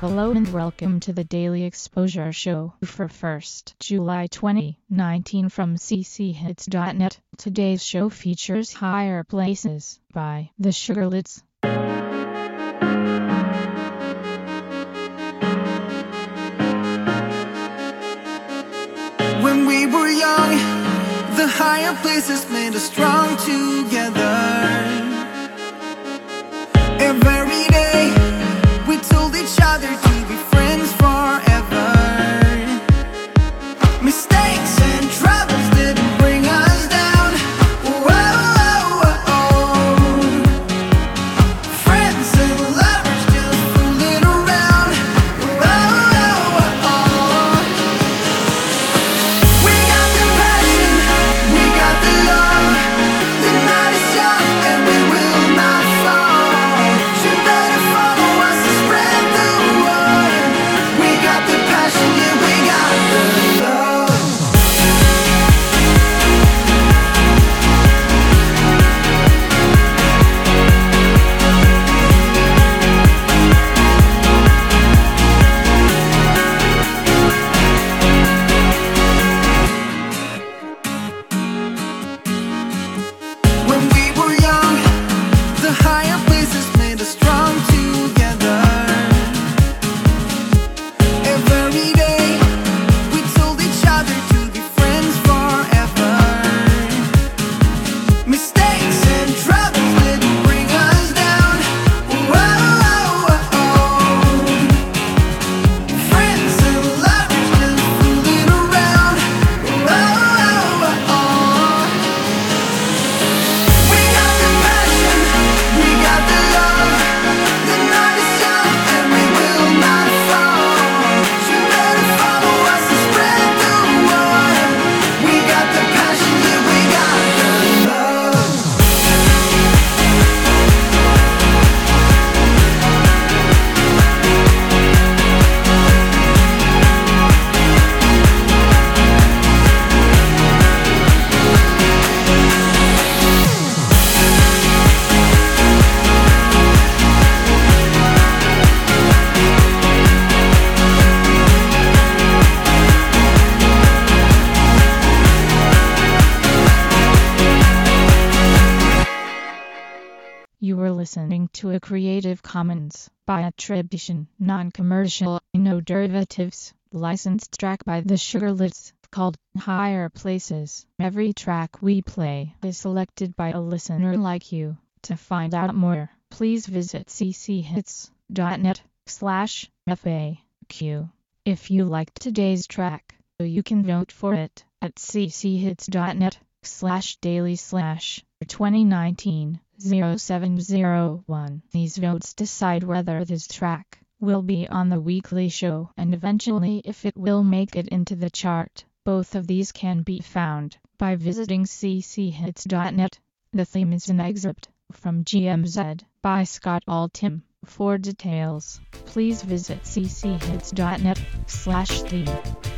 Hello and welcome to the Daily Exposure Show for 1st July 2019 from cchits.net. Today's show features Higher Places by the Sugarlids. When we were young, the higher places made us strong together. Every day we told each other to be friends forever. Mistakes and troubles didn't bring us down. Whoa. Friends and lovers just fooling around. Whoa. We got the passion, we got the love. The night is young and we will not fall. You better follow us and spread the word. We got the passion, yeah, we got the love. When we were young, the higher places made us strong together. Every day we told each other to be friends forever. Mistakes and troubles didn't bring us down. Whoa. Friends and lovers just fooling around. Whoa. We got the passion, we got the love. The night is young and we will not fall. You better follow us and spread the word. We got the passion, yeah, we got the love. You were listening to a Creative Commons by attribution, non-commercial, no derivatives, licensed track by the Sugarlids, called Higher Places. Every track we play is selected by a listener like you. To find out more, please visit cchits.net/FAQ. If you liked today's track, you can vote for it at cchits.net/daily/2019-0701. These votes decide whether this track will be on the weekly show and eventually if it will make it into the chart. Both of these can be found by visiting cchits.net. The theme is an excerpt from GMZ by Scott Altham. For details, please visit cchits.net/theme.